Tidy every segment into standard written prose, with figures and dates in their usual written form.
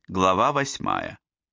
Глава 8.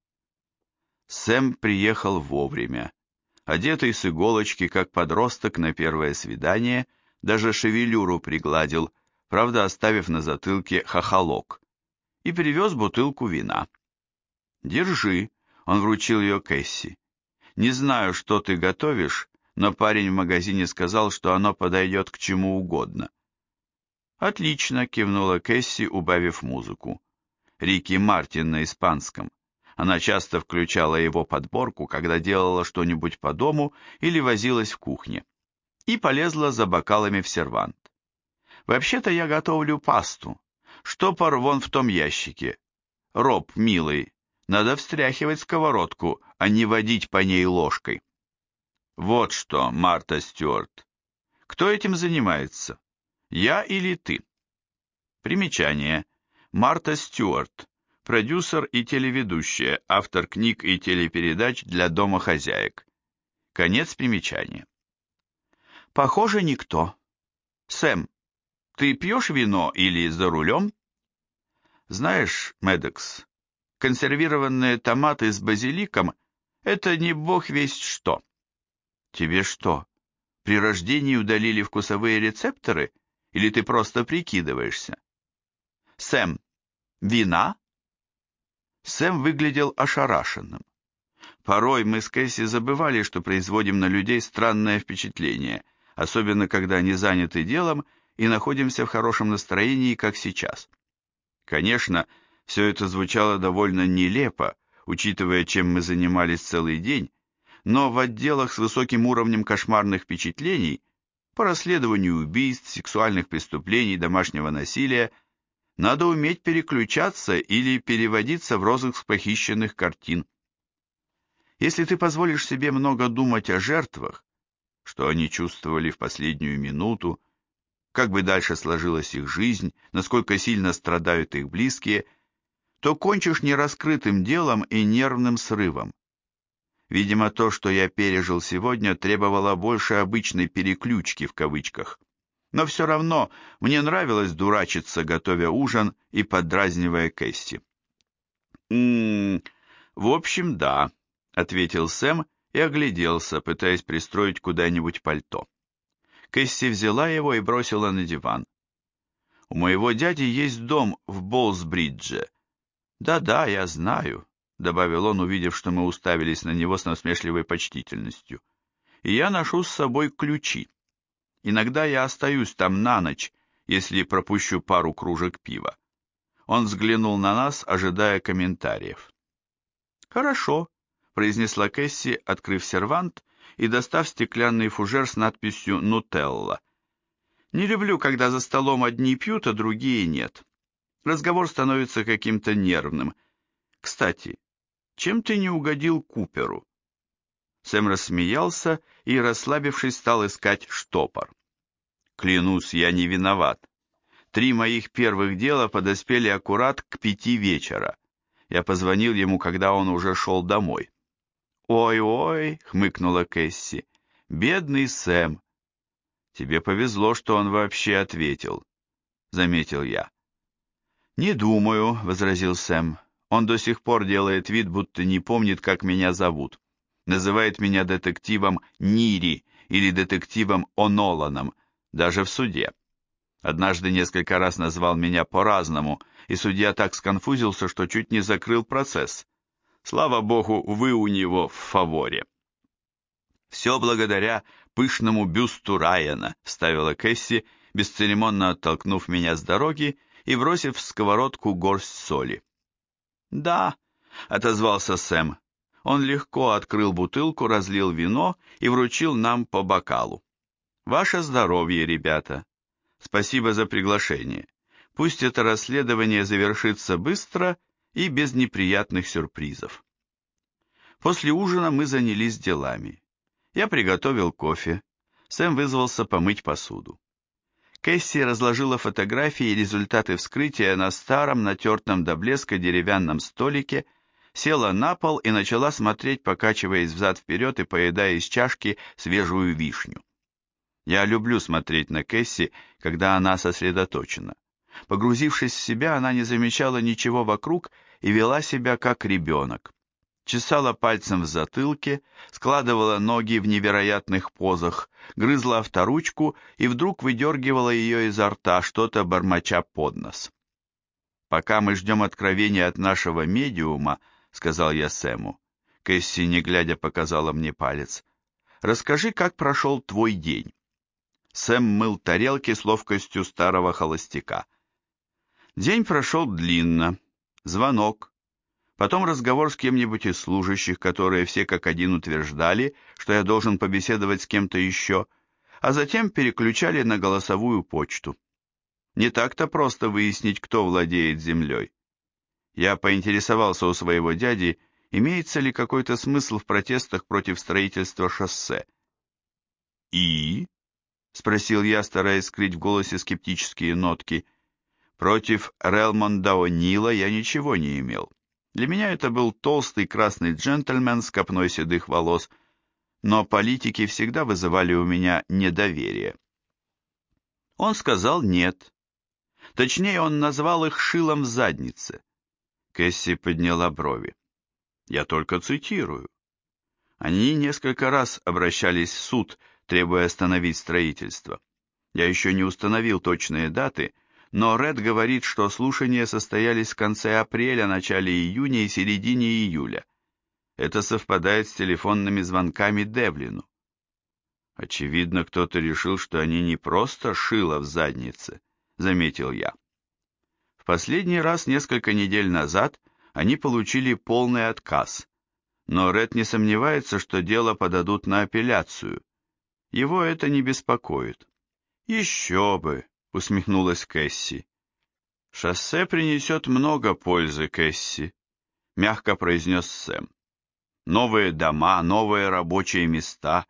Сэм приехал вовремя. Одетый с иголочки, как подросток на первое свидание, даже шевелюру пригладил, правда оставив на затылке хохолок, и привез бутылку вина. «Держи», — он вручил ее Кэсси. «Не знаю, что ты готовишь, но парень в магазине сказал, что оно подойдет к чему угодно». «Отлично», — кивнула Кэсси, убавив музыку. Рики Мартин на испанском. Она часто включала его подборку, когда делала что-нибудь по дому или возилась в кухне. И полезла за бокалами в сервант. «Вообще-то я готовлю пасту. Штопор вон в том ящике. Роб, милый, надо встряхивать сковородку, а не водить по ней ложкой». «Вот что, Марта Стюарт. Кто этим занимается? Я или ты?» Примечание. Марта Стюарт. Продюсер и телеведущая, автор книг и телепередач для домохозяек. Конец примечания. Похоже, никто. Сэм, ты пьешь вино или за рулем? Знаешь, Медекс, консервированные томаты с базиликом – это не бог весть что. Тебе что, при рождении удалили вкусовые рецепторы, или ты просто прикидываешься? Сэм, вина? Сэм выглядел ошарашенным. Порой мы с Кэсси забывали, что производим на людей странное впечатление, особенно когда они заняты делом и находимся в хорошем настроении, как сейчас. Конечно, все это звучало довольно нелепо, учитывая, чем мы занимались целый день, но в отделах с высоким уровнем кошмарных впечатлений, по расследованию убийств, сексуальных преступлений, домашнего насилия, надо уметь переключаться или переводиться в розыск похищенных картин. Если ты позволишь себе много думать о жертвах, что они чувствовали в последнюю минуту, как бы дальше сложилась их жизнь, насколько сильно страдают их близкие, то кончишь нераскрытым делом и нервным срывом. Видимо, то, что я пережил сегодня, требовало больше обычной «переключки» в кавычках. Но все равно мне нравилось дурачиться, готовя ужин и поддразнивая Кэсси. В общем, да», — ответил Сэм и огляделся, пытаясь пристроить куда-нибудь пальто. Кэсси взяла его и бросила на диван. «У моего дяди есть дом в Болсбридже». «Да-да, я знаю», — добавил он, увидев, что мы уставились на него с насмешливой почтительностью. «И я ношу с собой ключи. Иногда я остаюсь там на ночь, если пропущу пару кружек пива». Он взглянул на нас, ожидая комментариев. «Хорошо», — произнесла Кэсси, открыв сервант и достав стеклянный фужер с надписью «Нутелла». «Не люблю, когда за столом одни пьют, а другие нет. Разговор становится каким-то нервным. Кстати, чем ты не угодил Куперу?» Сэм рассмеялся и, расслабившись, стал искать штопор. «Клянусь, я не виноват. 3 моих первых дела подоспели аккурат к 5 вечера. Я позвонил ему, когда он уже шел домой». «Ой-ой», — хмыкнула Кэсси, — «бедный Сэм». «Тебе повезло, что он вообще ответил», — заметил я. «Не думаю», — возразил Сэм. «Он до сих пор делает вид, будто не помнит, как меня зовут. Называет меня детективом Нири или детективом О'Ноланом, даже в суде. Однажды несколько раз назвал меня по-разному, и судья так сконфузился, что чуть не закрыл процесс. Слава богу, вы у него в фаворе». «Все благодаря пышному бюсту Райана», — вставила Кэсси, бесцеремонно оттолкнув меня с дороги и бросив в сковородку горсть соли. «Да», — отозвался Сэм. Он легко открыл бутылку, разлил вино и вручил нам по бокалу. «Ваше здоровье, ребята. Спасибо за приглашение. Пусть это расследование завершится быстро и без неприятных сюрпризов». После ужина мы занялись делами. Я приготовил кофе. Сэм вызвался помыть посуду. Кэсси разложила фотографии и результаты вскрытия на старом, натертом до блеска деревянном столике, села на пол и начала смотреть, покачиваясь взад-вперед и поедая из чашки свежую вишню. Я люблю смотреть на Кэсси, когда она сосредоточена. Погрузившись в себя, она не замечала ничего вокруг и вела себя как ребенок. Чесала пальцем в затылке, складывала ноги в невероятных позах, грызла авторучку и вдруг выдергивала ее изо рта, что-то бормоча под нос. «Пока мы ждем откровения от нашего медиума», — сказал я Сэму. Кэсси, не глядя, показала мне палец. «Расскажи, как прошел твой день». Сэм мыл тарелки с ловкостью старого холостяка. День прошел длинно. Звонок. Потом разговор с кем-нибудь из служащих, которые все как один утверждали, что я должен побеседовать с кем-то еще, а затем переключали на голосовую почту. Не так-то просто выяснить, кто владеет землей. Я поинтересовался у своего дяди, имеется ли какой-то смысл в протестах против строительства шоссе. «И?» — спросил я, стараясь скрыть в голосе скептические нотки. Против Релмонда О'Нила я ничего не имел. Для меня это был толстый красный джентльмен с копной седых волос, но политики всегда вызывали у меня недоверие. Он сказал нет. Точнее, он назвал их шилом в заднице. Кэсси подняла брови. Я только цитирую. Они несколько раз обращались в суд, требуя остановить строительство. Я еще не установил точные даты, но Ред говорит, что слушания состоялись в конце апреля, начале июня и середине июля. Это совпадает с телефонными звонками Девлину. Очевидно, кто-то решил, что они не просто шило в заднице, заметил я. В последний раз несколько недель назад они получили полный отказ, но Ред не сомневается, что дело подадут на апелляцию. Его это не беспокоит. Еще бы, усмехнулась Кэсси. Шоссе принесет много пользы, Кэсси, мягко произнес Сэм. Новые дома, новые рабочие места.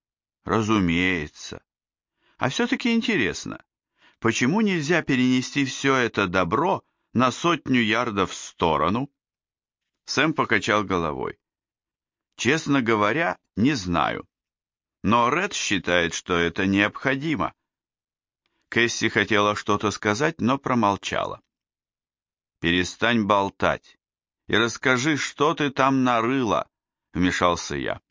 Разумеется. А все-таки интересно, почему нельзя перенести все это добро на 100 ярдов в сторону? Сэм покачал головой. Честно говоря, не знаю. Но Ред считает, что это необходимо. Кэсси хотела что-то сказать, но промолчала. «Перестань болтать и расскажи, что ты там нарыла», — вмешался я.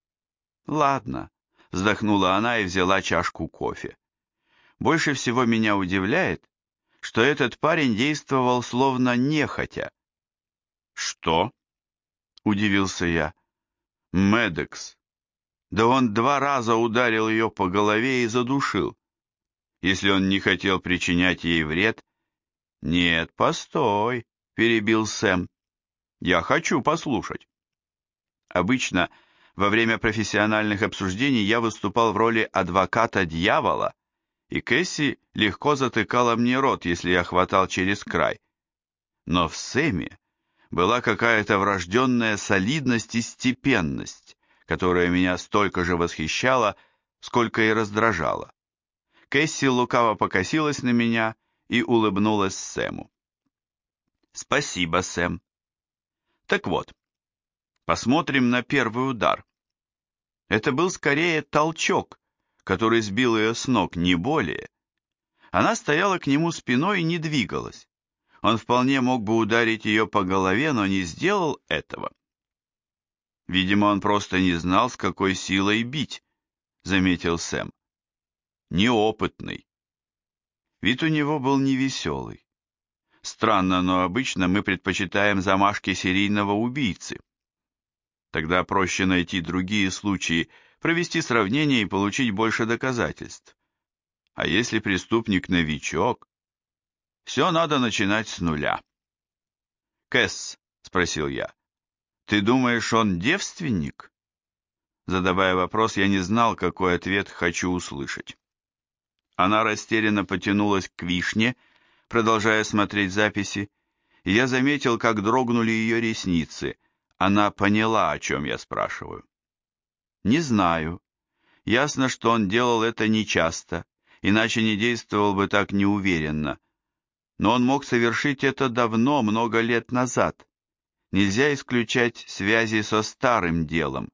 «Ладно», — вздохнула она и взяла чашку кофе. «Больше всего меня удивляет, что этот парень действовал словно нехотя». «Что?» — удивился я. «Медекс. Да он 2 раза ударил ее по голове и задушил. Если он не хотел причинять ей вред...» «Нет, постой», — перебил Сэм. «Я хочу послушать». Обычно во время профессиональных обсуждений я выступал в роли адвоката дьявола, и Кэсси легко затыкала мне рот, если я хватал через край. Но в Сэме была какая-то врожденная солидность и степенность, которая меня столько же восхищала, сколько и раздражала. Кэсси лукаво покосилась на меня и улыбнулась Сэму. «Спасибо, Сэм. Так вот, посмотрим на первый удар. Это был скорее толчок, который сбил ее с ног, не более. Она стояла к нему спиной и не двигалась. Он вполне мог бы ударить ее по голове, но не сделал этого. Видимо, он просто не знал, с какой силой бить, заметил Сэм. Неопытный. Вид у него был невеселый. Странно, но обычно мы предпочитаем замашки серийного убийцы. Тогда проще найти другие случаи, провести сравнение и получить больше доказательств. А если преступник новичок, все надо начинать с нуля. «Кэс», — спросил я, — «ты думаешь, он девственник?» Задавая вопрос, я не знал, какой ответ хочу услышать. Она растерянно потянулась к вишне, продолжая смотреть записи, и я заметил, как дрогнули ее ресницы. Она поняла, о чем я спрашиваю. «Не знаю. Ясно, что он делал это нечасто, иначе не действовал бы так неуверенно. Но он мог совершить это давно, много лет назад. Нельзя исключать связи со старым делом.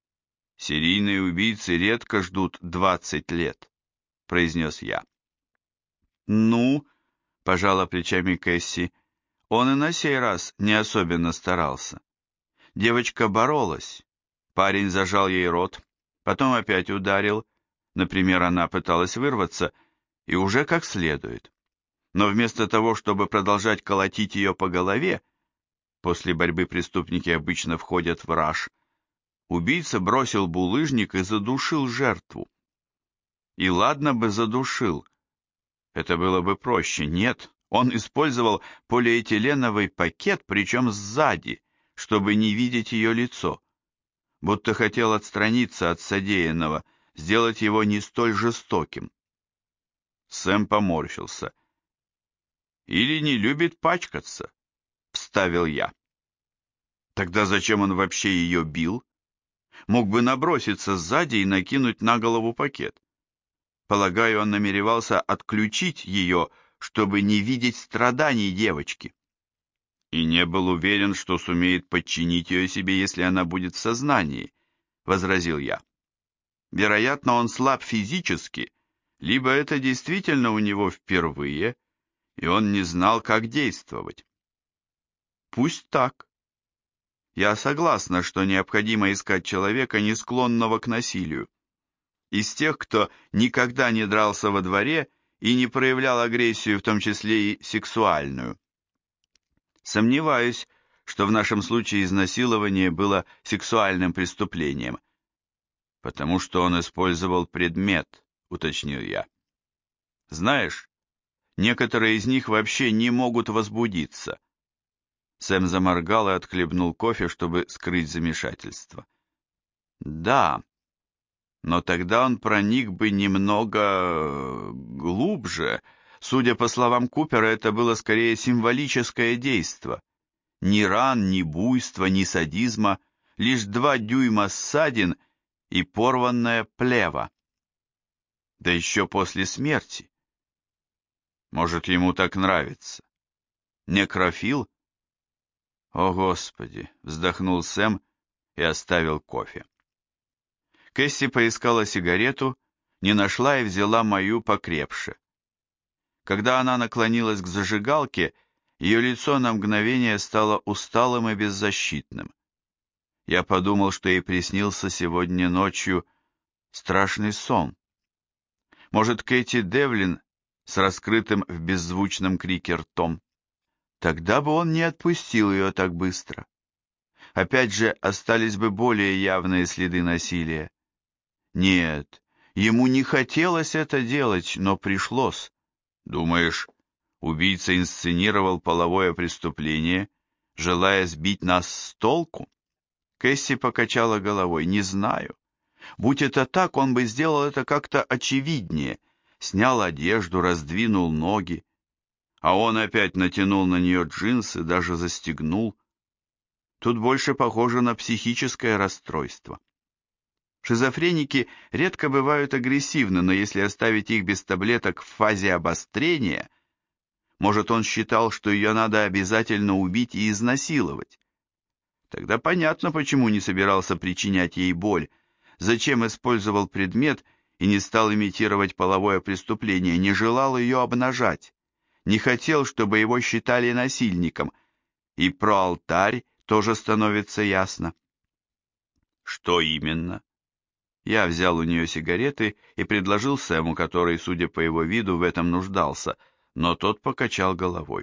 Серийные убийцы редко ждут 20 лет», — произнес я. «Ну», — пожала плечами Кэсси. Он и на сей раз не особенно старался. Девочка боролась. Парень зажал ей рот, потом опять ударил. Например, она пыталась вырваться, и уже как следует. Но вместо того, чтобы продолжать колотить ее по голове, после борьбы преступники обычно входят в раж, убийца бросил булыжник и задушил жертву. И ладно бы задушил, это было бы проще. Нет, он использовал полиэтиленовый пакет, причем сзади, чтобы не видеть ее лицо. Будто хотел отстраниться от содеянного, сделать его не столь жестоким. Сэм поморщился. «Или не любит пачкаться», — вставил я. Тогда зачем он вообще ее бил? Мог бы наброситься сзади и накинуть на голову пакет. Полагаю, он намеревался отключить ее, чтобы не видеть страданий девочки. И не был уверен, что сумеет подчинить ее себе, если она будет в сознании, возразил я. Вероятно, он слаб физически, либо это действительно у него впервые, и он не знал, как действовать. Пусть так. Я согласна, что необходимо искать человека, не склонного к насилию. Из тех, кто никогда не дрался во дворе и не проявлял агрессию, в том числе и сексуальную. Сомневаюсь, что в нашем случае изнасилование было сексуальным преступлением, потому что он использовал предмет, уточнил я. Знаешь, некоторые из них вообще не могут возбудиться. Сэм заморгал и отхлебнул кофе, чтобы скрыть замешательство. Да, но тогда он проник бы немного глубже. Судя по словам Купера, это было скорее символическое действо. Ни ран, ни буйства, ни садизма, лишь 2 дюйма ссадин и порванная плева. Да еще после смерти. Может, ему так нравится. Некрофил? О, Господи, вздохнул Сэм и оставил кофе. Кэсси поискала сигарету, не нашла и взяла мою покрепше. Когда она наклонилась к зажигалке, ее лицо на мгновение стало усталым и беззащитным. Я подумал, что ей приснился сегодня ночью страшный сон. Может, Кэти Девлин с раскрытым в беззвучном крике ртом. Тогда бы он не отпустил ее так быстро. Опять же, остались бы более явные следы насилия. Нет, ему не хотелось это делать, но пришлось. Думаешь, убийца инсценировал половое преступление, желая сбить нас с толку? Кэсси покачала головой. Не знаю. Будь это так, он бы сделал это как-то очевиднее. Снял одежду, раздвинул ноги. А он опять натянул на нее джинсы, даже застегнул. Тут больше похоже на психическое расстройство. Шизофреники редко бывают агрессивны, но если оставить их без таблеток в фазе обострения, может, он считал, что ее надо обязательно убить и изнасиловать. Тогда понятно, почему не собирался причинять ей боль, зачем использовал предмет и не стал имитировать половое преступление, не желал ее обнажать, не хотел, чтобы его считали насильником, и про алтарь тоже становится ясно. Что именно? Я взял у нее сигареты и предложил Сэму, который, судя по его виду, в этом нуждался, но тот покачал головой.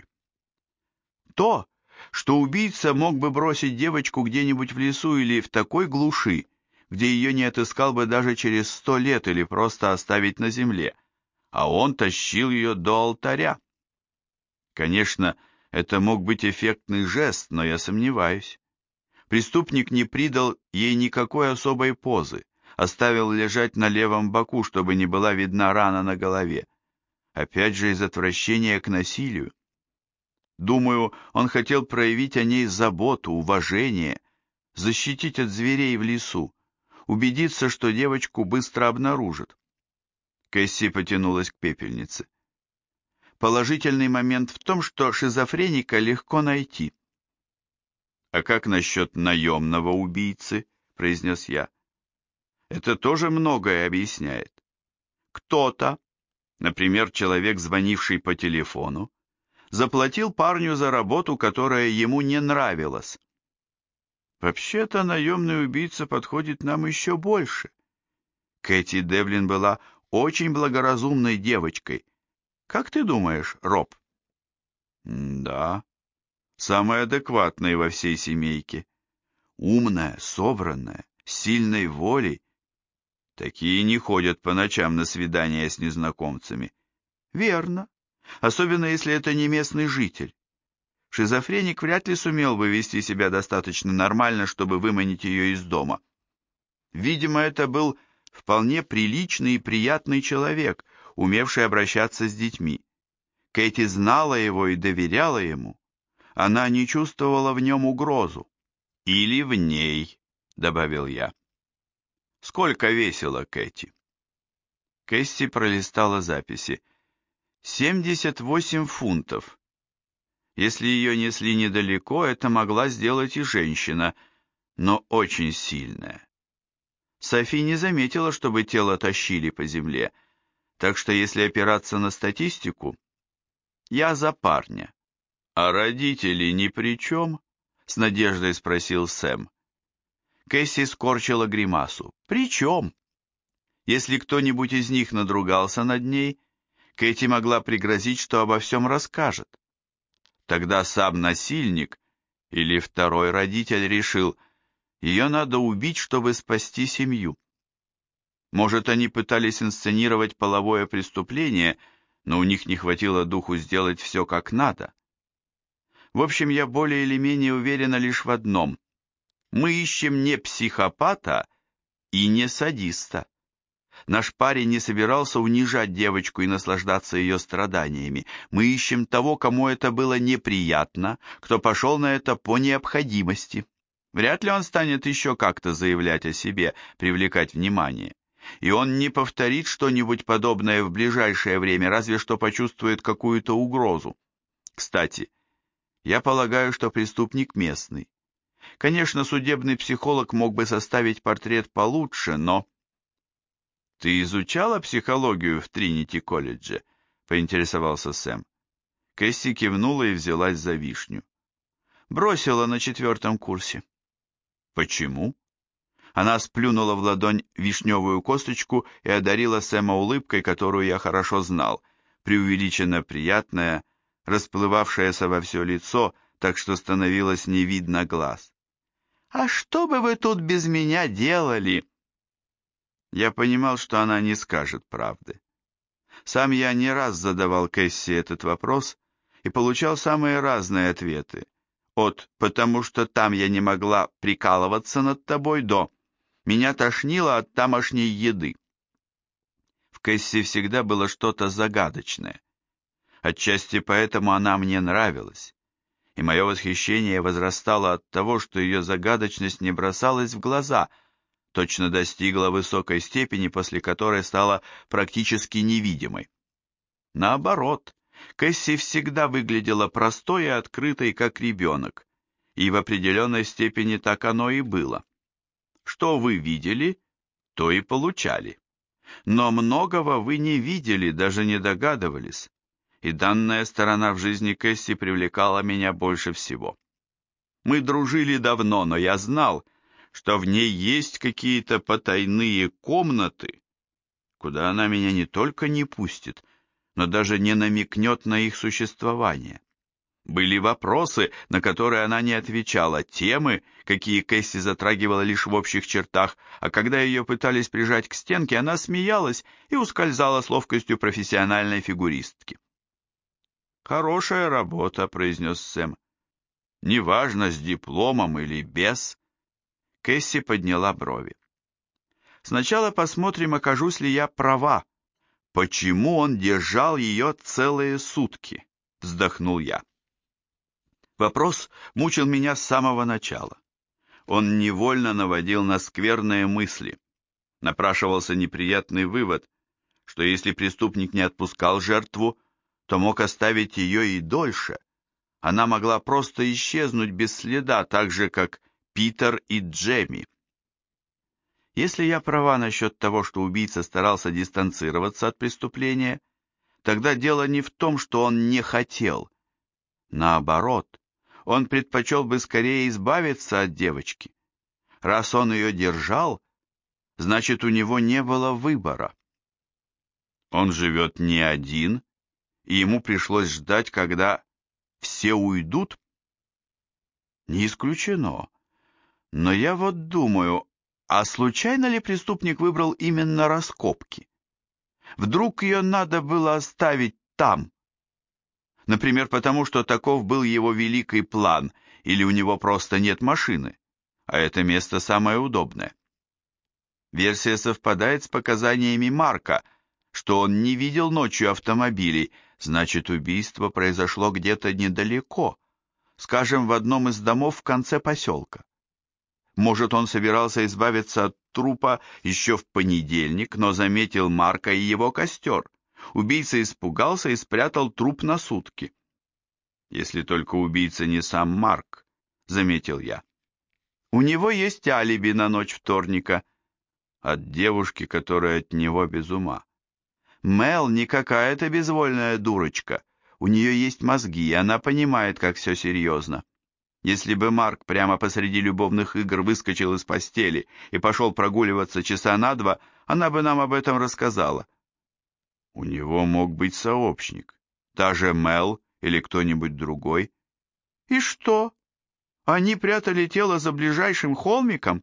То, что убийца мог бы бросить девочку где-нибудь в лесу или в такой глуши, где ее не отыскал бы даже через 100 лет или просто оставить на земле, а он тащил ее до алтаря. Конечно, это мог быть эффектный жест, но я сомневаюсь. Преступник не придал ей никакой особой позы, оставил лежать на левом боку, чтобы не была видна рана на голове. Опять же из отвращения к насилию. Думаю, он хотел проявить о ней заботу, уважение, защитить от зверей в лесу, убедиться, что девочку быстро обнаружат. Кэсси потянулась к пепельнице. Положительный момент в том, что шизофреника легко найти. «А как насчет наемного убийцы?» – произнес я. «Это тоже многое объясняет. Кто-то, например, человек, звонивший по телефону, заплатил парню за работу, которая ему не нравилась. Вообще-то наемный убийца подходит нам еще больше. Кэти Девлин была очень благоразумной девочкой. Как ты думаешь, Роб? Да, самая адекватная во всей семейке. Умная, собранная, с сильной волей. Такие не ходят по ночам на свидания с незнакомцами. Верно, особенно если это не местный житель. Шизофреник вряд ли сумел бы вести себя достаточно нормально, чтобы выманить ее из дома. Видимо, это был вполне приличный и приятный человек, умевший обращаться с детьми. Кэти знала его и доверяла ему. Она не чувствовала в нем угрозу. «Или в ней», — добавил я. «Сколько весила Кэти?» Кэсси пролистала записи. 78 фунтов. Если ее несли недалеко, это могла сделать и женщина, но очень сильная. Софи не заметила, чтобы тело тащили по земле, так что если опираться на статистику, я за парня. «А родители ни при чем?» — с надеждой спросил Сэм. Кэсси скорчила гримасу. «При чем?» Если кто-нибудь из них надругался над ней, Кэти могла пригрозить, что обо всем расскажет. Тогда сам насильник или второй родитель решил, ее надо убить, чтобы спасти семью. Может, они пытались инсценировать половое преступление, но у них не хватило духу сделать все как надо. В общем, я более или менее уверена лишь в одном. Мы ищем не психопата и не садиста. Наш парень не собирался унижать девочку и наслаждаться ее страданиями. Мы ищем того, кому это было неприятно, кто пошел на это по необходимости. Вряд ли он станет еще как-то заявлять о себе, привлекать внимание. И он не повторит что-нибудь подобное в ближайшее время, разве что почувствует какую-то угрозу. Кстати, я полагаю, что преступник местный. Конечно, судебный психолог мог бы составить портрет получше, но... «Ты изучала психологию в Тринити-колледже?» — поинтересовался Сэм. Кэсси кивнула и взялась за вишню. «Бросила на 4 курсе». «Почему?» Она сплюнула в ладонь вишневую косточку и одарила Сэма улыбкой, которую я хорошо знал, преувеличенно приятная, расплывавшаяся во все лицо, так что становилось не видно глаз. «А что бы вы тут без меня делали?» Я понимал, что она не скажет правды. Сам я не раз задавал Кэсси этот вопрос и получал самые разные ответы. От «потому что там я не могла прикалываться над тобой» до «меня тошнило от тамошней еды». В Кэсси всегда было что-то загадочное. Отчасти поэтому она мне нравилась, и мое восхищение возрастало от того, что ее загадочность не бросалась в глаза – точно достигла высокой степени, после которой стала практически невидимой. Наоборот, Кэсси всегда выглядела простой и открытой, как ребенок, и в определенной степени так оно и было. Что вы видели, то и получали. Но многого вы не видели, даже не догадывались, и данная сторона в жизни Кэсси привлекала меня больше всего. Мы дружили давно, но я знал, что в ней есть какие-то потайные комнаты, куда она меня не только не пустит, но даже не намекнет на их существование. Были вопросы, на которые она не отвечала, темы, какие Кэсси затрагивала лишь в общих чертах, а когда ее пытались прижать к стенке, она смеялась и ускользала с ловкостью профессиональной фигуристки. «Хорошая работа», — произнес Сэм. «Неважно, с дипломом или без». Кэсси подняла брови. «Сначала посмотрим, окажусь ли я права. Почему он держал ее целые сутки?» — вздохнул я. Вопрос мучил меня с самого начала. Он невольно наводил на скверные мысли. Напрашивался неприятный вывод, что если преступник не отпускал жертву, то мог оставить ее и дольше. Она могла просто исчезнуть без следа, так же, как Питер и Джемми. Если я права насчет того, что убийца старался дистанцироваться от преступления, тогда дело не в том, что он не хотел, Наоборот, он предпочел бы скорее избавиться от девочки. Раз он ее держал, значит, у него не было выбора. Он живет не один, и ему пришлось ждать, когда все уйдут? Не исключено. Но я вот думаю, а случайно ли преступник выбрал именно раскопки? Вдруг ее надо было оставить там? Например, потому что таков был его великий план, или у него просто нет машины, а это место самое удобное. Версия совпадает с показаниями Марка, что он не видел ночью автомобилей, значит, убийство произошло где-то недалеко, скажем, в одном из домов в конце поселка. Может, он собирался избавиться от трупа еще в понедельник, но заметил Марка и его костер. Убийца испугался и спрятал труп на сутки. Если только убийца не сам Марк, заметил я. У него есть алиби на ночь вторника от девушки, которая от него без ума. Мел не какая-то безвольная дурочка. У нее есть мозги, и она понимает, как все серьезно. Если бы Марк прямо посреди любовных игр выскочил из постели и пошел прогуливаться часа на два, она бы нам об этом рассказала. У него мог быть сообщник, та же Мел или кто-нибудь другой. И что? Они прятали тело за ближайшим холмиком?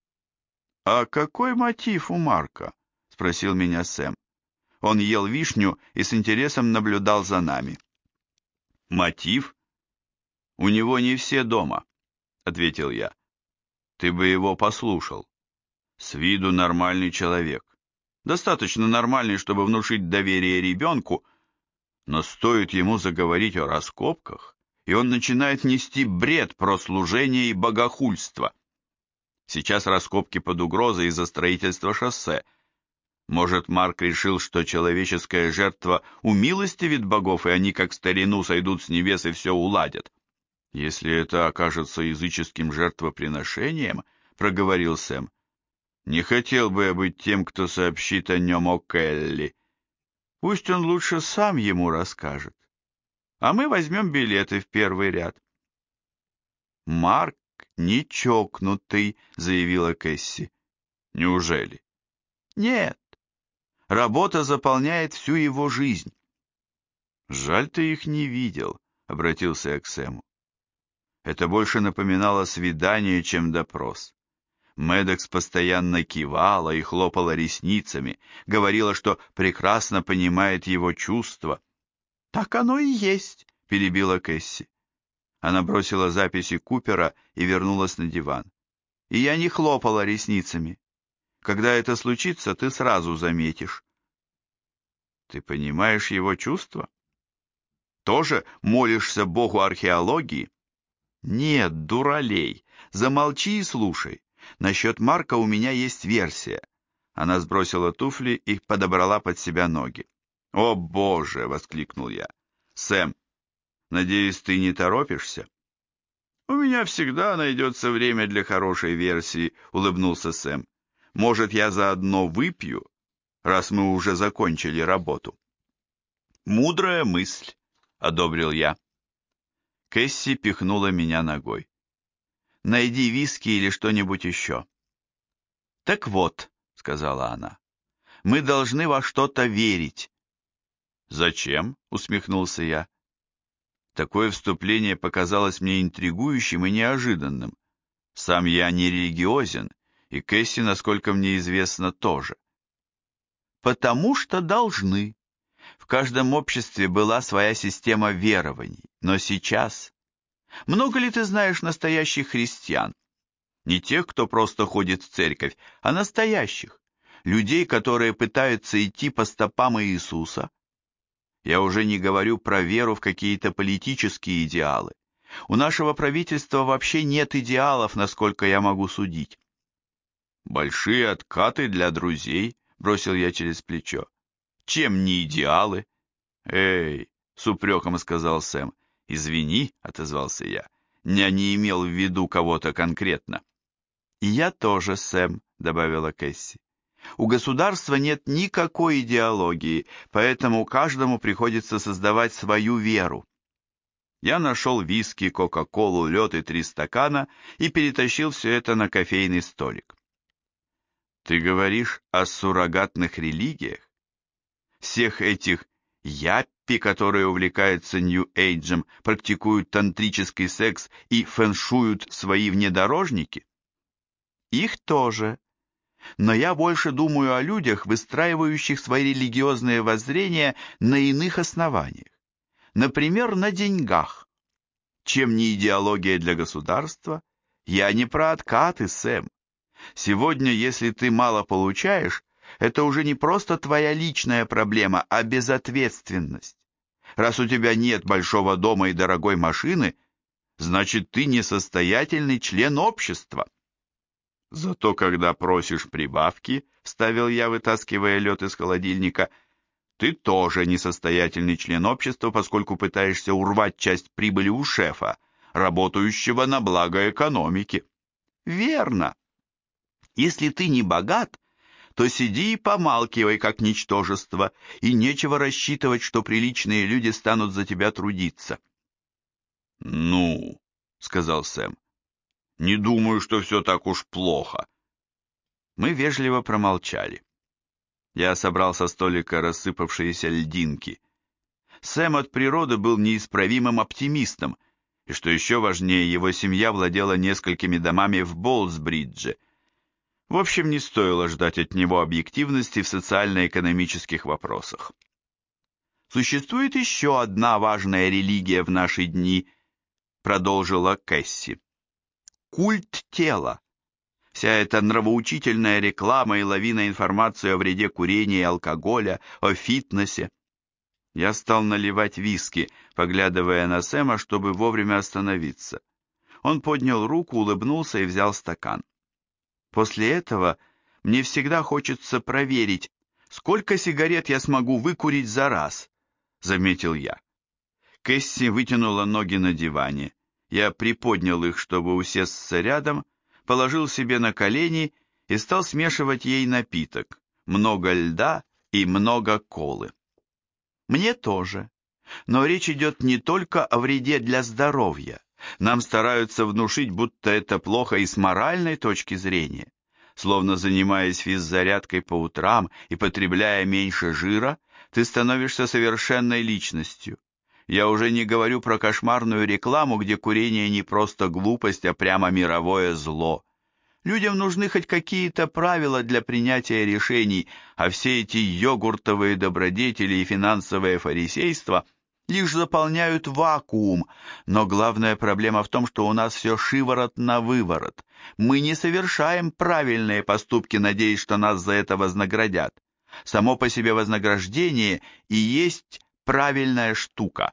А какой мотив у Марка? Спросил меня Сэм. Он ел вишню и с интересом наблюдал за нами. Мотив? У него не все дома, ответил я. Ты бы его послушал. С виду нормальный человек. Достаточно нормальный, чтобы внушить доверие ребенку, но стоит ему заговорить о раскопках, и он начинает нести бред про служение и богохульство. Сейчас раскопки под угрозой из-за строительства шоссе. Может, Марк решил, что человеческая жертва умилостивит богов, и они, как в старину, сойдут с небес и все уладят. Если это окажется языческим жертвоприношением, проговорил Сэм, не хотел бы я быть тем, кто сообщит о нем о Келли. Пусть он лучше сам ему расскажет. А мы возьмем билеты в первый ряд. Марк не чокнутый, заявила Кэсси. Неужели? Нет. Работа заполняет всю его жизнь. Жаль, ты их не видел, обратился я к Сэму. Это больше напоминало свидание, чем допрос. Мэддокс постоянно кивала и хлопала ресницами, говорила, что прекрасно понимает его чувства. «Так оно и есть», — перебила Кэсси. Она бросила записи Купера и вернулась на диван. «И я не хлопала ресницами. Когда это случится, ты сразу заметишь». «Ты понимаешь его чувства? Тоже молишься богу археологии?» «Нет, дуралей, замолчи и слушай. Насчет Марка у меня есть версия». Она сбросила туфли и подобрала под себя ноги. «О, Боже!» — воскликнул я. «Сэм, надеюсь, ты не торопишься?» «У меня всегда найдется время для хорошей версии», — улыбнулся Сэм. «Может, я заодно выпью, раз мы уже закончили работу?» «Мудрая мысль», — одобрил я. Кэсси пихнула меня ногой. «Найди виски или что-нибудь еще». «Так вот», — сказала она, — «мы должны во что-то верить». «Зачем?» — усмехнулся я. Такое вступление показалось мне интригующим и неожиданным. Сам я не религиозен, и Кэсси, насколько мне известно, тоже. «Потому что должны. В каждом обществе была своя система верований, но сейчас... Много ли ты знаешь настоящих христиан? Не тех, кто просто ходит в церковь, а настоящих, людей, которые пытаются идти по стопам Иисуса. Я уже не говорю про веру в какие-то политические идеалы. У нашего правительства вообще нет идеалов, насколько я могу судить. Большие откаты для друзей, бросил я через плечо. Чем не идеалы? Эй, с упреком сказал Сэм. Извини, отозвался я. Я не имел в виду кого-то конкретно. И я тоже, Сэм, добавила Кэсси. У государства нет никакой идеологии, поэтому каждому приходится создавать свою веру. Я нашел виски, кока-колу, лед и 3 стакана и перетащил все это на кофейный столик. Ты говоришь о суррогатных религиях? Всех этих яппи, которые увлекаются нью-эйджем, практикуют тантрический секс и фэншуют свои внедорожники? Их тоже. Но я больше думаю о людях, выстраивающих свои религиозные воззрения на иных основаниях. Например, на деньгах. Чем не идеология для государства? Я не про откаты, Сэм. Сегодня, если ты мало получаешь, это уже не просто твоя личная проблема, а безответственность. Раз у тебя нет большого дома и дорогой машины, значит, ты несостоятельный член общества. Зато когда просишь прибавки, вставил я, вытаскивая лед из холодильника, ты тоже несостоятельный член общества, поскольку пытаешься урвать часть прибыли у шефа, работающего на благо экономики. Верно. Если ты не богат, то сиди и помалкивай, как ничтожество, и нечего рассчитывать, что приличные люди станут за тебя трудиться. «Ну», — сказал Сэм, — «не думаю, что все так уж плохо». Мы вежливо промолчали. Я собрал со столика рассыпавшиеся льдинки. Сэм от природы был неисправимым оптимистом, и, что еще важнее, его семья владела несколькими домами в Болсбридже. В общем, не стоило ждать от него объективности в социально-экономических вопросах. «Существует еще одна важная религия в наши дни», — продолжила Кэсси. «Культ тела. Вся эта нравоучительная реклама и лавина информации о вреде курения и алкоголя, о фитнесе». Я стал наливать виски, поглядывая на Сэма, чтобы вовремя остановиться. Он поднял руку, улыбнулся и взял стакан. После этого мне всегда хочется проверить, сколько сигарет я смогу выкурить за раз, заметил я. Кэсси вытянула ноги на диване. Я приподнял их, чтобы усесться рядом, положил себе на колени и стал смешивать ей напиток. Много льда и много колы. Мне тоже. Но речь идет не только о вреде для здоровья. Нам стараются внушить, будто это плохо и с моральной точки зрения. Словно занимаясь физзарядкой по утрам и потребляя меньше жира, ты становишься совершенной личностью. Я уже не говорю про кошмарную рекламу, где курение не просто глупость, а прямо мировое зло. Людям нужны хоть какие-то правила для принятия решений, а все эти йогуртовые добродетели и финансовое фарисейство лишь заполняют вакуум. Но главная проблема в том, что у нас все шиворот на выворот. Мы не совершаем правильные поступки, надеясь, что нас за это вознаградят. Само по себе вознаграждение и есть правильная штука.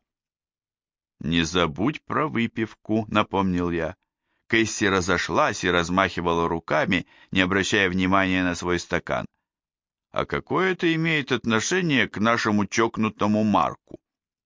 «Не забудь про выпивку», — напомнил я. Кэсси разошлась и размахивала руками, не обращая внимания на свой стакан. «А какое это имеет отношение к нашему чокнутому Марку?»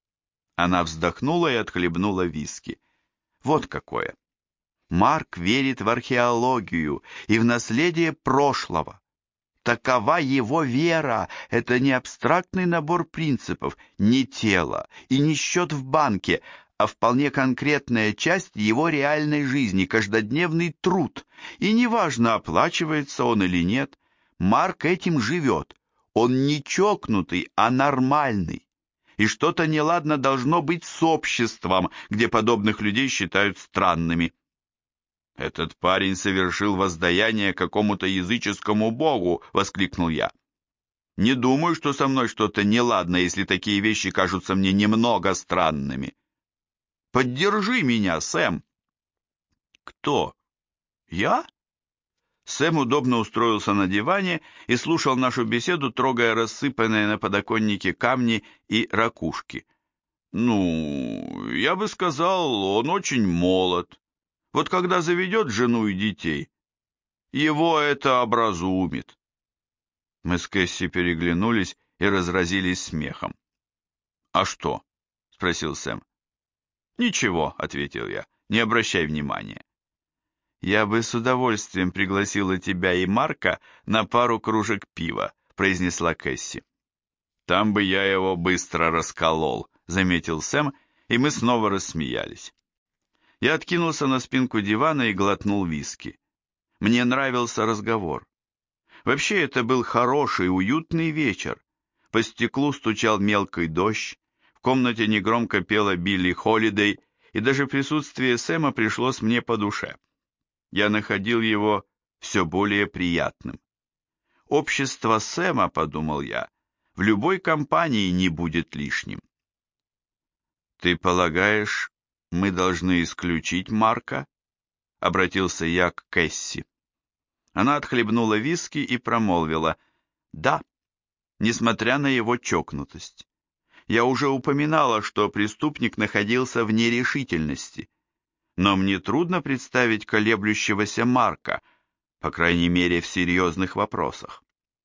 Она вздохнула и отхлебнула виски. «Вот какое! Марк верит в археологию и в наследие прошлого. Такова его вера, это не абстрактный набор принципов, не тело и не счет в банке, а вполне конкретная часть его реальной жизни, каждодневный труд. И неважно, оплачивается он или нет, Марк этим живет. Он не чокнутый, а нормальный. И что-то неладно должно быть с обществом, где подобных людей считают странными. «Этот парень совершил воздаяние какому-то языческому богу!» — воскликнул я. «Не думаю, что со мной что-то неладно, если такие вещи кажутся мне немного странными. Поддержи меня, Сэм!» «Кто? Я?» Сэм удобно устроился на диване и слушал нашу беседу, трогая рассыпанные на подоконнике камни и ракушки. «Ну, я бы сказал, он очень молод. Вот когда заведет жену и детей, его это образумит». Мы с Кэсси переглянулись и разразились смехом. «А что?» — спросил Сэм. «Ничего», — ответил я, — «не обращай внимания». «Я бы с удовольствием пригласила тебя и Марка на пару кружек пива», — произнесла Кэсси. «Там бы я его быстро расколол», — заметил Сэм и мы снова рассмеялись. Я откинулся на спинку дивана и глотнул виски. Мне нравился разговор. Вообще, это был хороший, уютный вечер. По стеклу стучал мелкий дождь, в комнате негромко пела Билли Холидей, и даже присутствие Сэма пришлось мне по душе. Я находил его все более приятным. Общество Сэма, подумал я, в любой компании не будет лишним. «Ты полагаешь, мы должны исключить Марка?» — обратился я к Кэсси. Она отхлебнула виски и промолвила: «Да, несмотря на его чокнутость. Я уже упоминала, что преступник находился в нерешительности, но мне трудно представить колеблющегося Марка, по крайней мере, в серьезных вопросах».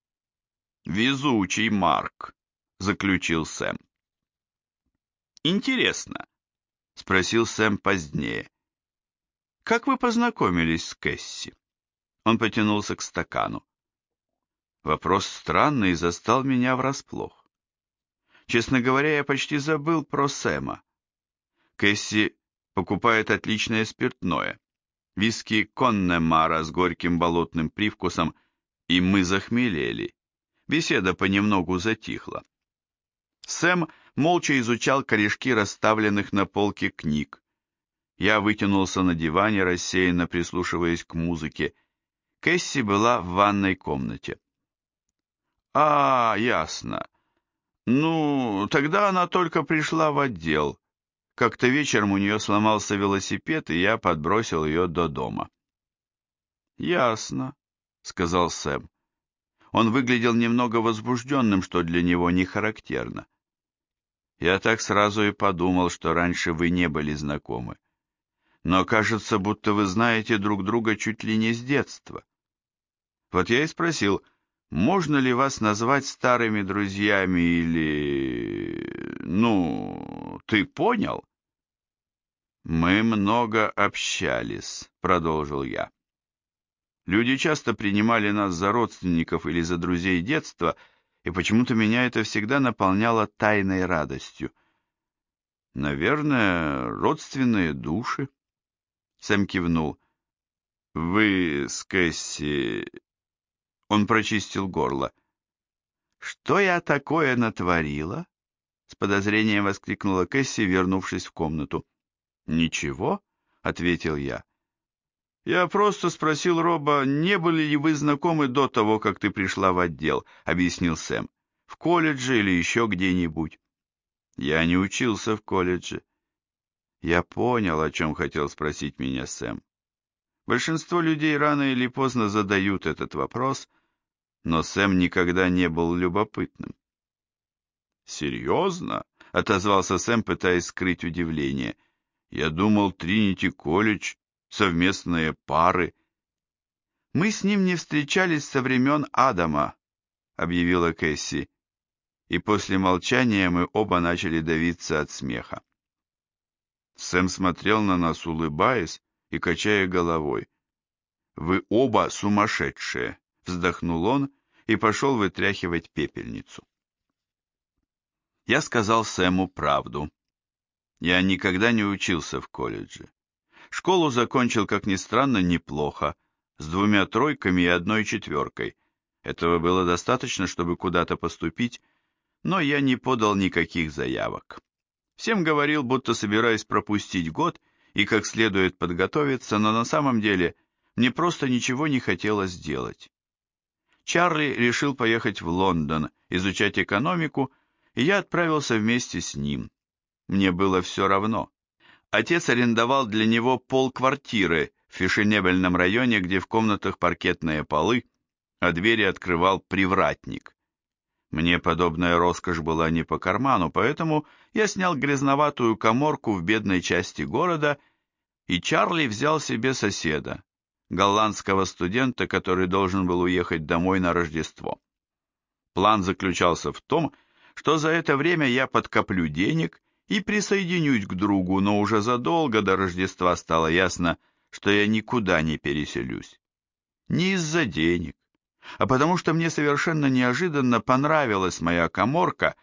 «Везучий Марк», — заключил Сэм. «Интересно», — спросил Сэм позднее. «Как вы познакомились с Кэсси?» Он потянулся к стакану. Вопрос странный и застал меня врасплох. Честно говоря, я почти забыл про Сэма. Кэсси покупает отличное спиртное. Виски Коннемара с горьким болотным привкусом, и мы захмелели. Беседа понемногу затихла. Сэм молча изучал корешки расставленных на полке книг. Я вытянулся на диване, рассеянно прислушиваясь к музыке. Кэсси была в ванной комнате. «А, ясно. Ну, тогда она только пришла в отдел. Как-то вечером у нее сломался велосипед, и я подбросил ее до дома». «Ясно», — сказал Сэм. Он выглядел немного возбужденным, что для него не характерно. «Я так сразу и подумал, что раньше вы не были знакомы. Но кажется, будто вы знаете друг друга чуть ли не с детства. Вот я и спросил, можно ли вас назвать старыми друзьями или... Ну, ты понял?» «Мы много общались», — продолжил я. «Люди часто принимали нас за родственников или за друзей детства, и почему-то меня это всегда наполняло тайной радостью. Наверное, родственные души». Сэм кивнул. «Вы с Кэсси...» Он прочистил горло. «Что я такое натворила?» С подозрением воскликнула Кэсси, вернувшись в комнату. «Ничего», — ответил я. «Я просто спросил Роба, не были ли вы знакомы до того, как ты пришла в отдел», — объяснил Сэм. «В колледже или еще где-нибудь». «Я не учился в колледже». Я понял, о чем хотел спросить меня Сэм. Большинство людей рано или поздно задают этот вопрос, но Сэм никогда не был любопытным. «Серьезно?» — отозвался Сэм, пытаясь скрыть удивление. «Я думал, Тринити колледж, совместные пары». «Мы с ним не встречались со времен Адама», — объявила Кэсси, и после молчания мы оба начали давиться от смеха. Сэм смотрел на нас, улыбаясь и качая головой. «Вы оба сумасшедшие!» — вздохнул он и пошел вытряхивать пепельницу. Я сказал Сэму правду. Я никогда не учился в колледже. Школу закончил, как ни странно, неплохо, с 2 тройками и 1 четверкой. Этого было достаточно, чтобы куда-то поступить, но я не подал никаких заявок. Всем говорил, будто собираюсь пропустить год и как следует подготовиться, но на самом деле мне просто ничего не хотелось делать. Чарли решил поехать в Лондон, изучать экономику, и я отправился вместе с ним. Мне было все равно. Отец арендовал для него полквартиры в фешенебельном районе, где в комнатах паркетные полы, а двери открывал привратник. Мне подобная роскошь была не по карману, поэтому я снял грязноватую каморку в бедной части города, и Чарли взял себе соседа, голландского студента, который должен был уехать домой на Рождество. План заключался в том, что за это время я подкоплю денег и присоединюсь к другу, но уже задолго до Рождества стало ясно, что я никуда не переселюсь. Не из-за денег, а потому что мне совершенно неожиданно понравилась моя каморка,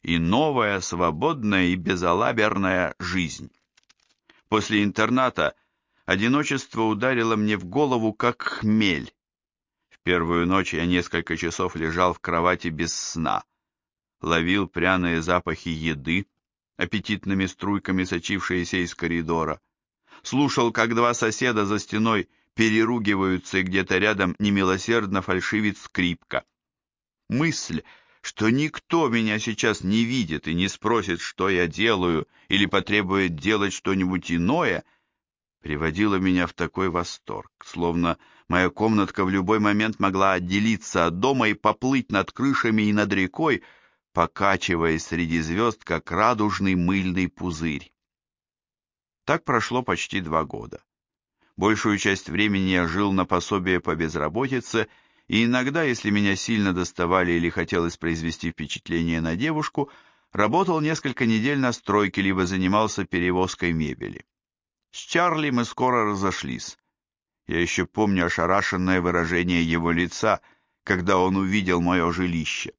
и новая, свободная и безалаберная жизнь. После интерната одиночество ударило мне в голову, как хмель. В первую ночь я несколько часов лежал в кровати без сна, ловил пряные запахи еды, аппетитными струйками сочившиеся из коридора, слушал, как два соседа за стеной переругиваются, и где-то рядом немилосердно фальшивит скрипка. Мысль, что никто меня сейчас не видит и не спросит, что я делаю, или потребует делать что-нибудь иное, приводила меня в такой восторг, словно моя комнатка в любой момент могла отделиться от дома и поплыть над крышами и над рекой, покачиваясь среди звезд, как радужный мыльный пузырь. Так прошло почти 2 года. Большую часть времени я жил на пособие по безработице, и иногда, если меня сильно доставали или хотелось произвести впечатление на девушку, работал несколько недель на стройке, либо занимался перевозкой мебели. С Чарли мы скоро разошлись. Я еще помню ошарашенное выражение его лица, когда он увидел мое жилище.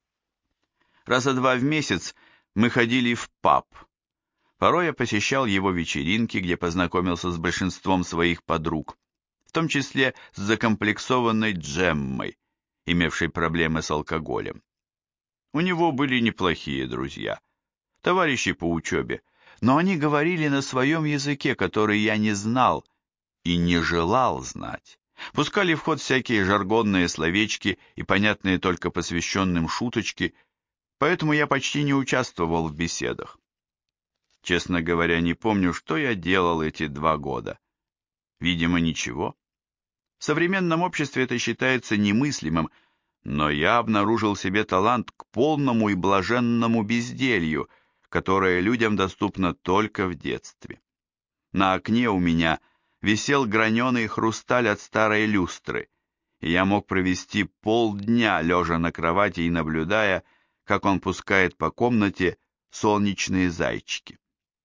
Раза 2 в месяц мы ходили в паб. Порой я посещал его вечеринки, где познакомился с большинством своих подруг, в том числе с закомплексованной Джеммой, имевшей проблемы с алкоголем. У него были неплохие друзья, товарищи по учебе, но они говорили на своем языке, который я не знал и не желал знать. Пускали в ход всякие жаргонные словечки и понятные только посвященным шуточки, поэтому я почти не участвовал в беседах. Честно говоря, не помню, что я делал эти 2 года. Видимо, ничего. В современном обществе это считается немыслимым, но я обнаружил в себе талант к полному и блаженному безделью, которое людям доступно только в детстве. На окне у меня висел граненый хрусталь от старой люстры, и я мог провести полдня, лежа на кровати и наблюдая, как он пускает по комнате солнечные зайчики.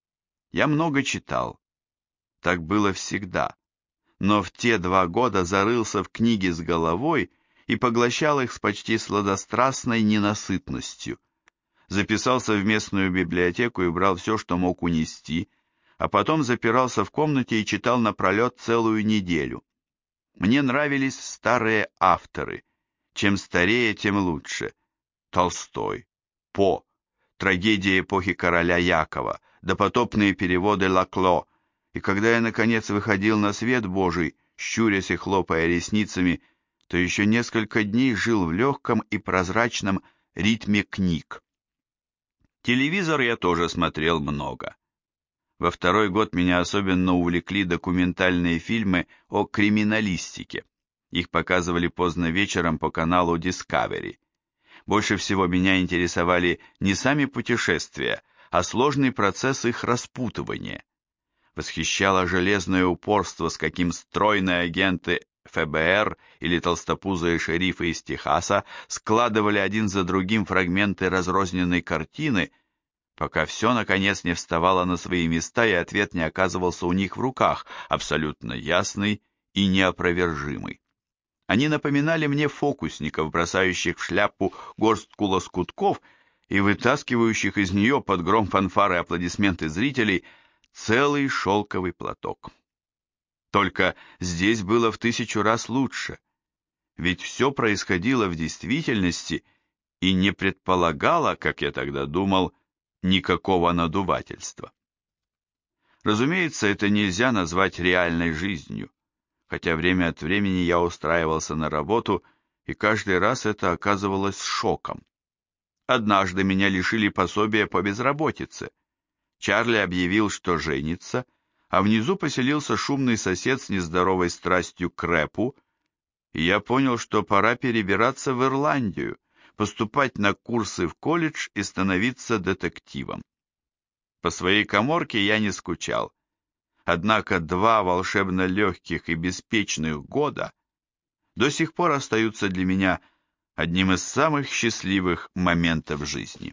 Я много читал. Так было всегда. Но в те 2 года зарылся в книги с головой и поглощал их с почти сладострастной ненасытностью. Записался в местную библиотеку и брал все, что мог унести, а потом запирался в комнате и читал напролет целую неделю. Мне нравились старые авторы. Чем старее, тем лучше. Толстой, По, трагедия эпохи короля Якова, допотопные переводы Лакло, и когда я, наконец, выходил на свет Божий, щурясь и хлопая ресницами, то еще несколько дней жил в легком и прозрачном ритме книг. Телевизор я тоже смотрел много. Во 2-й год меня особенно увлекли документальные фильмы о криминалистике. Их показывали поздно вечером по каналу Discovery. Больше всего меня интересовали не сами путешествия, а сложный процесс их распутывания. Восхищало железное упорство, с каким стройные агенты ФБР или толстопузые шерифы из Техаса складывали один за другим фрагменты разрозненной картины, пока все, наконец, не вставало на свои места и ответ не оказывался у них в руках, абсолютно ясный и неопровержимый. Они напоминали мне фокусников, бросающих в шляпу горстку лоскутков и вытаскивающих из нее под гром фанфары и аплодисменты зрителей целый шелковый платок. Только здесь было в 1000 раз лучше, ведь все происходило в действительности и не предполагало, как я тогда думал, никакого надувательства. Разумеется, это нельзя назвать реальной жизнью, хотя время от времени я устраивался на работу, и каждый раз это оказывалось шоком. Однажды меня лишили пособия по безработице. Чарли объявил, что женится, а внизу поселился шумный сосед с нездоровой страстью к рэпу, и я понял, что пора перебираться в Ирландию, поступать на курсы в колледж и становиться детективом. По своей каморке я не скучал, однако 2 волшебно легких и беспечных года до сих пор остаются для меня одним из самых счастливых моментов жизни.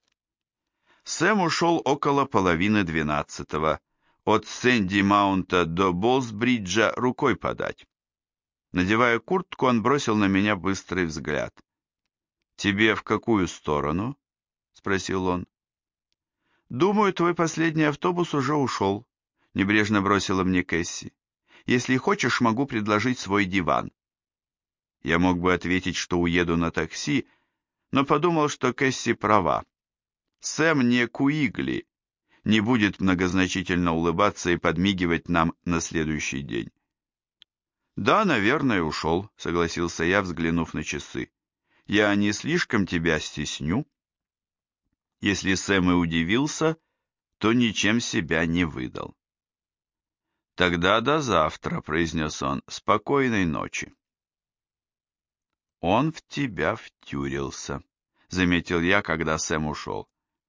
Сэм ушел около половины 12-го. От Сэнди-Маунта до Болсбриджа рукой подать. Надевая куртку, он бросил на меня быстрый взгляд. «Тебе в какую сторону?» — спросил он. «Думаю, твой последний автобус уже ушел», — небрежно бросила мне Кэсси. «Если хочешь, могу предложить свой диван». Я мог бы ответить, что уеду на такси, но подумал, что Кэсси права. Сэм не Куигли, не будет многозначительно улыбаться и подмигивать нам на следующий день. «Да, наверное, ушел», — согласился я, взглянув на часы. «Я не слишком тебя стесню?» Если Сэм и удивился, то ничем себя не выдал. «Тогда до завтра», — произнес он. «Спокойной ночи». «Он в тебя втюрился», — заметил я, когда Сэм ушел.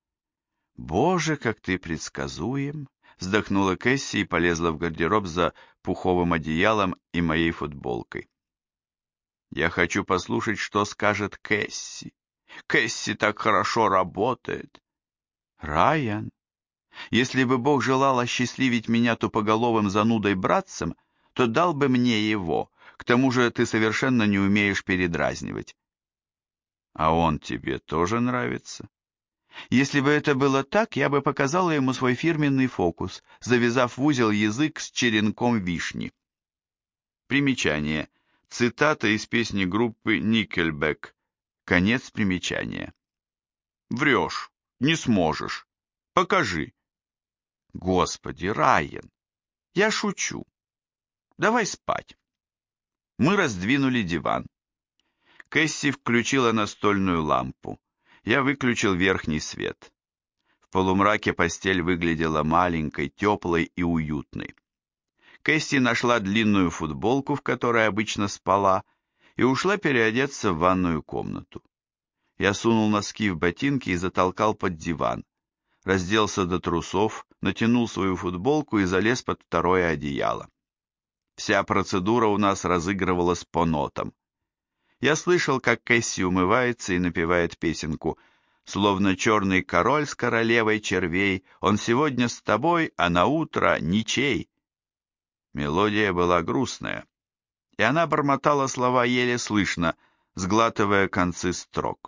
«Боже, как ты предсказуем!» — вздохнула Кэсси и полезла в гардероб за пуховым одеялом и моей футболкой. «Я хочу послушать, что скажет Кэсси. Кэсси так хорошо работает». «Райан, если бы Бог желал осчастливить меня тупоголовым занудой-братцем, то дал бы мне его. К тому же ты совершенно не умеешь передразнивать». «А он тебе тоже нравится?» Если бы это было так, я бы показала ему свой фирменный фокус, завязав в узел язык с черенком вишни. Примечание. Цитата из песни группы Nickelback. Конец примечания. Врешь. Не сможешь. Покажи. Господи, Райан, я шучу. Давай спать. Мы раздвинули диван. Кэсси включила настольную лампу. Я выключил верхний свет. В полумраке постель выглядела маленькой, теплой и уютной. Кэсси нашла длинную футболку, в которой обычно спала, и ушла переодеться в ванную комнату. Я сунул носки в ботинки и затолкал под диван. Разделся до трусов, натянул свою футболку и залез под второе одеяло. Вся процедура у нас разыгрывалась по нотам. Я слышал, как Кэсси умывается и напевает песенку «Словно черный король с королевой червей, он сегодня с тобой, а на утро ничей». Мелодия была грустная, и она бормотала слова еле слышно, сглатывая концы строк.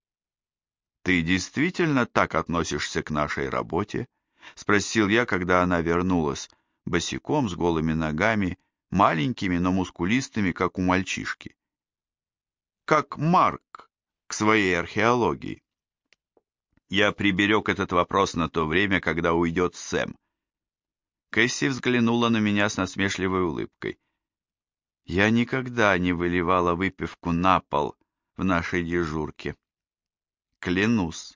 «Ты действительно так относишься к нашей работе?» — спросил я, когда она вернулась, босиком, с голыми ногами, маленькими, но мускулистыми, как у мальчишки. Как Марк к своей археологии. Я приберег этот вопрос на то время, когда уйдет Сэм. Кэсси взглянула на меня с насмешливой улыбкой. Я никогда не выливала выпивку на пол в нашей дежурке. Клянусь.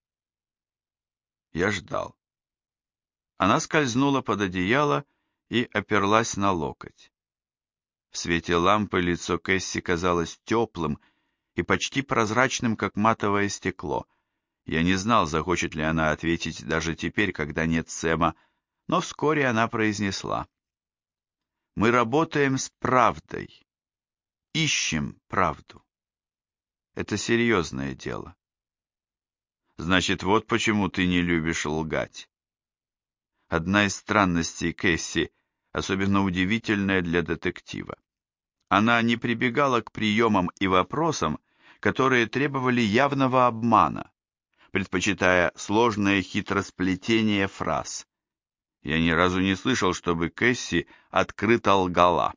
Я ждал. Она скользнула под одеяло и оперлась на локоть. В свете лампы лицо Кэсси казалось теплым и почти прозрачным, как матовое стекло. Я не знал, захочет ли она ответить даже теперь, когда нет Сэма, но вскоре она произнесла. «Мы работаем с правдой, ищем правду. Это серьезное дело». «Значит, вот почему ты не любишь лгать». Одна из странностей Кэсси, особенно удивительная для детектива. Она не прибегала к приемам и вопросам, которые требовали явного обмана, предпочитая сложное хитросплетение фраз. Я ни разу не слышал, чтобы Кэсси открыто лгала.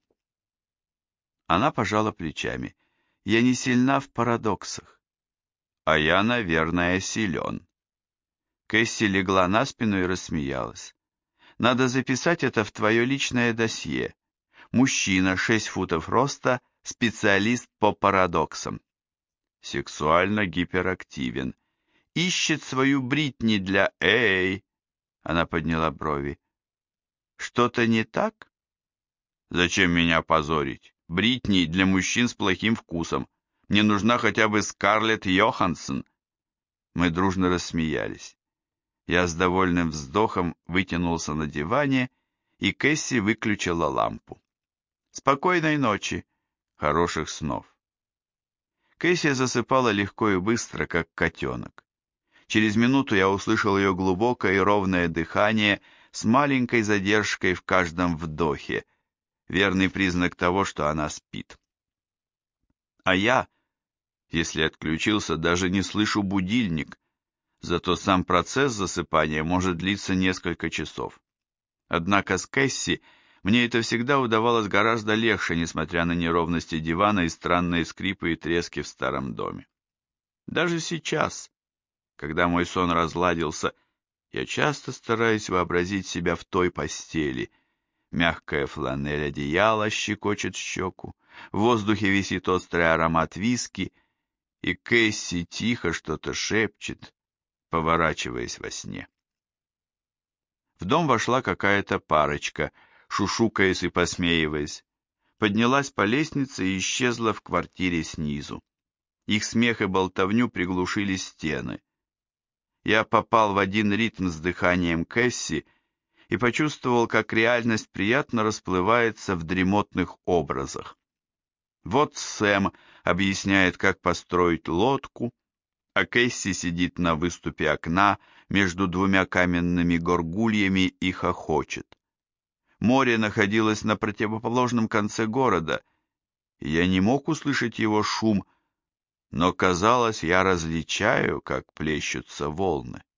Она пожала плечами. Я не сильна в парадоксах. А я, наверное, силен. Кэсси легла на спину и рассмеялась. Надо записать это в твое личное досье. Мужчина, 6 футов роста, специалист по парадоксам. Сексуально гиперактивен. Ищет свою Бритни для... Эй! Она подняла брови. Что-то не так? Зачем меня позорить? Бритни для мужчин с плохим вкусом. Мне нужна хотя бы Скарлетт Йоханссон. Мы дружно рассмеялись. Я с довольным вздохом вытянулся на диване, и Кэсси выключила лампу. Спокойной ночи, хороших снов. Кэсси засыпала легко и быстро, как котенок. Через минуту я услышал ее глубокое и ровное дыхание с маленькой задержкой в каждом вдохе, верный признак того, что она спит. А я, если отключился, даже не слышу будильник, Зато сам процесс засыпания может длиться несколько часов. Однако с Кэсси мне это всегда удавалось гораздо легче, несмотря на неровности дивана и странные скрипы и трески в старом доме. Даже сейчас, когда мой сон разладился, я часто стараюсь вообразить себя в той постели. Мягкая фланель одеяла щекочет щеку, в воздухе висит острый аромат виски, и Кэсси тихо что-то шепчет, поворачиваясь во сне. В дом вошла какая-то парочка, шушукаясь и посмеиваясь, поднялась по лестнице и исчезла в квартире снизу. Их смех и болтовню приглушили стены. Я попал в один ритм с дыханием Кэсси и почувствовал, как реальность приятно расплывается в дремотных образах. Вот Сэм объясняет, как построить лодку, а Кэсси сидит на выступе окна между двумя каменными горгульями и хохочет. Море находилось на противоположном конце города, и я не мог услышать его шум, но, казалось, я различаю, как плещутся волны.